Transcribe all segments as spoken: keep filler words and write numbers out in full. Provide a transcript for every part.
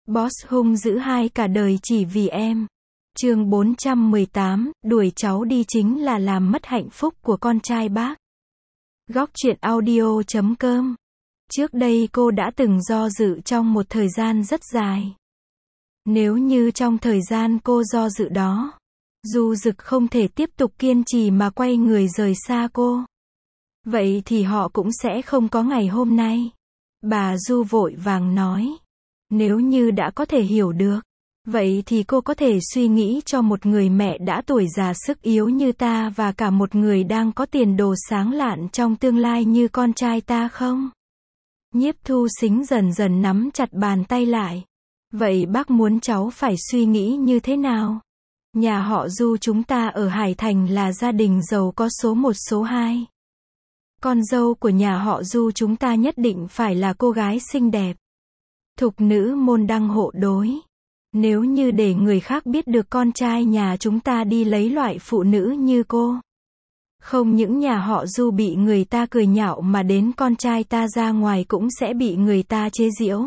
Boss hung dữ hai cả đời chỉ vì em. Chương bốn trăm mười tám, đuổi cháu đi chính là làm mất hạnh phúc của con trai bác. Góc truyện audio chấm com. Trước đây cô đã từng do dự trong một thời gian rất dài. Nếu như trong thời gian cô do dự đó, Du Dực không thể tiếp tục kiên trì mà quay người rời xa cô, vậy thì họ cũng sẽ không có ngày hôm nay. Bà Du vội vàng nói, nếu như đã có thể hiểu được, vậy thì cô có thể suy nghĩ cho một người mẹ đã tuổi già sức yếu như ta và cả một người đang có tiền đồ sáng lạn trong tương lai như con trai ta không? Nhiếp Thu Sính dần dần nắm chặt bàn tay lại. Vậy bác muốn cháu phải suy nghĩ như thế nào? Nhà họ Du chúng ta ở Hải Thành là gia đình giàu có số một số hai. Con dâu của nhà họ Du chúng ta nhất định phải là cô gái xinh đẹp, thục nữ môn đăng hộ đối. Nếu như để người khác biết được con trai nhà chúng ta đi lấy loại phụ nữ như cô, không những nhà họ Du bị người ta cười nhạo mà đến con trai ta ra ngoài cũng sẽ bị người ta chế giễu.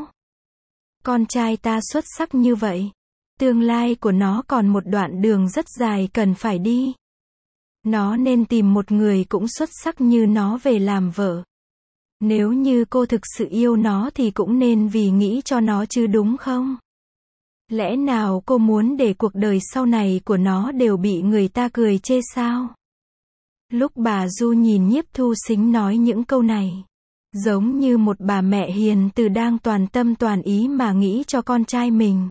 Con trai ta xuất sắc như vậy, tương lai của nó còn một đoạn đường rất dài cần phải đi. Nó nên tìm một người cũng xuất sắc như nó về làm vợ. Nếu như cô thực sự yêu nó thì cũng nên vì nghĩ cho nó chứ đúng không? Lẽ nào cô muốn để cuộc đời sau này của nó đều bị người ta cười chê sao? Lúc bà Du nhìn Nhiếp Thu Sính nói những câu này, giống như một bà mẹ hiền từ đang toàn tâm toàn ý mà nghĩ cho con trai mình.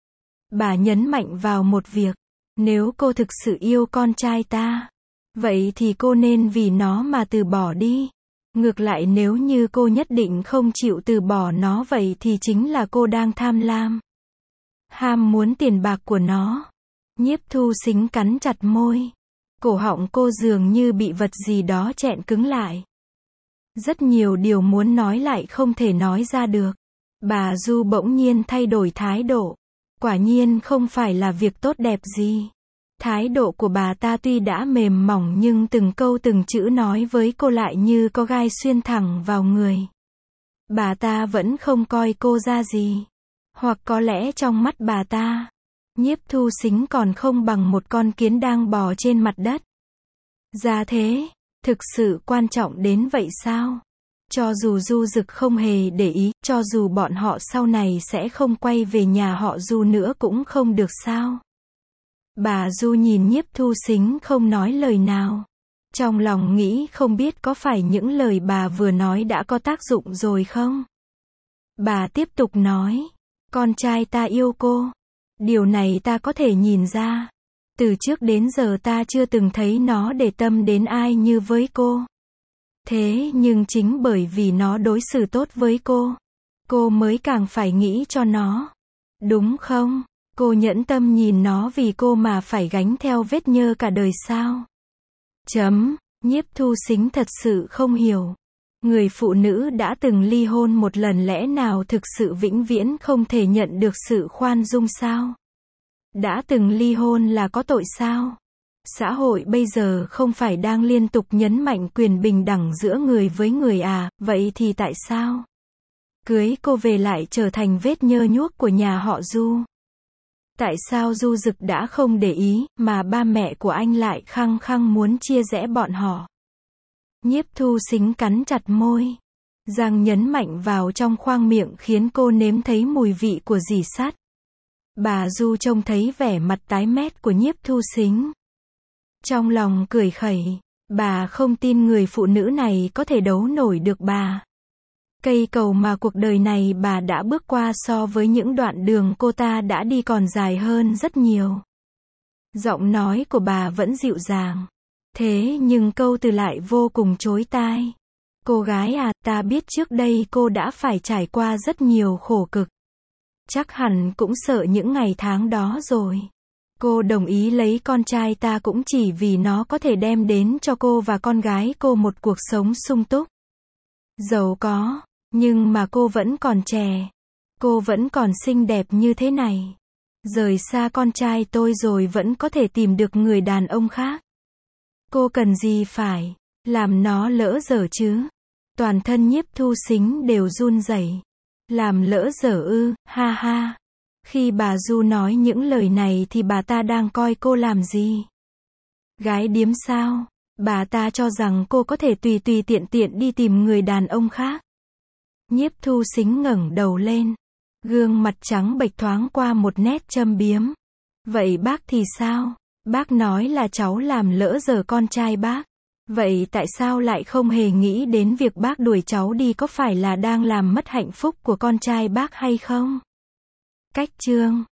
Bà nhấn mạnh vào một việc, nếu cô thực sự yêu con trai ta, vậy thì cô nên vì nó mà từ bỏ đi. Ngược lại nếu như cô nhất định không chịu từ bỏ nó vậy thì chính là cô đang tham lam, ham muốn tiền bạc của nó. Nhiếp Thu Sính cắn chặt môi. Cổ họng cô dường như bị vật gì đó chẹn cứng lại. Rất nhiều điều muốn nói lại không thể nói ra được. Bà Du bỗng nhiên thay đổi thái độ. Quả nhiên không phải là việc tốt đẹp gì. Thái độ của bà ta tuy đã mềm mỏng nhưng từng câu từng chữ nói với cô lại như có gai xuyên thẳng vào người. Bà ta vẫn không coi cô ra gì. Hoặc có lẽ trong mắt bà ta, Nhiếp Thu Sính còn không bằng một con kiến đang bò trên mặt đất. Ra thế, thực sự quan trọng đến vậy sao? Cho dù Du Dực không hề để ý, cho dù bọn họ sau này sẽ không quay về nhà họ Du nữa cũng không được sao? Bà Du nhìn Nhiếp Thu Sính không nói lời nào. Trong lòng nghĩ không biết có phải những lời bà vừa nói đã có tác dụng rồi không? Bà tiếp tục nói, con trai ta yêu cô. Điều này ta có thể nhìn ra. Từ trước đến giờ ta chưa từng thấy nó để tâm đến ai như với cô. Thế nhưng chính bởi vì nó đối xử tốt với cô, cô mới càng phải nghĩ cho nó. Đúng không? Cô nhẫn tâm nhìn nó vì cô mà phải gánh theo vết nhơ cả đời sao? Chấm. Nhiếp Thu Sính thật sự không hiểu. Người phụ nữ đã từng ly hôn một lần lẽ nào thực sự vĩnh viễn không thể nhận được sự khoan dung sao? Đã từng ly hôn là có tội sao? Xã hội bây giờ không phải đang liên tục nhấn mạnh quyền bình đẳng giữa người với người à, vậy thì tại sao cưới cô về lại trở thành vết nhơ nhuốc của nhà họ Du? Tại sao Du Dực đã không để ý, mà ba mẹ của anh lại khăng khăng muốn chia rẽ bọn họ? Nhiếp Thu Sính cắn chặt môi, răng nhấn mạnh vào trong khoang miệng khiến cô nếm thấy mùi vị của dì sắt. Bà Du trông thấy vẻ mặt tái mét của Nhiếp Thu Sính, trong lòng cười khẩy. Bà không tin người phụ nữ này có thể đấu nổi được bà. Cây cầu mà cuộc đời này bà đã bước qua so với những đoạn đường cô ta đã đi còn dài hơn rất nhiều. Giọng nói của bà vẫn dịu dàng, thế nhưng câu từ lại vô cùng chói tai. Cô gái à, ta biết trước đây cô đã phải trải qua rất nhiều khổ cực. Chắc hẳn cũng sợ những ngày tháng đó rồi. Cô đồng ý lấy con trai ta cũng chỉ vì nó có thể đem đến cho cô và con gái cô một cuộc sống sung túc, giàu có. Nhưng mà cô vẫn còn trẻ. Cô vẫn còn xinh đẹp như thế này. Rời xa con trai tôi rồi vẫn có thể tìm được người đàn ông khác. Cô cần gì phải làm nó lỡ dở chứ? Toàn thân Nhiếp Thu Sính đều run rẩy. Làm lỡ dở ư? Ha ha. Khi bà Du nói những lời này thì bà ta đang coi cô làm gì? Gái điếm sao? Bà ta cho rằng cô có thể tùy tùy tiện tiện đi tìm người đàn ông khác. Nhiếp Thu Xính ngẩng đầu lên. Gương mặt trắng bệch thoáng qua một nét châm biếm. Vậy bác thì sao? Bác nói là cháu làm lỡ giờ con trai bác. Vậy tại sao lại không hề nghĩ đến việc bác đuổi cháu đi, có phải là đang làm mất hạnh phúc của con trai bác hay không? Cách chương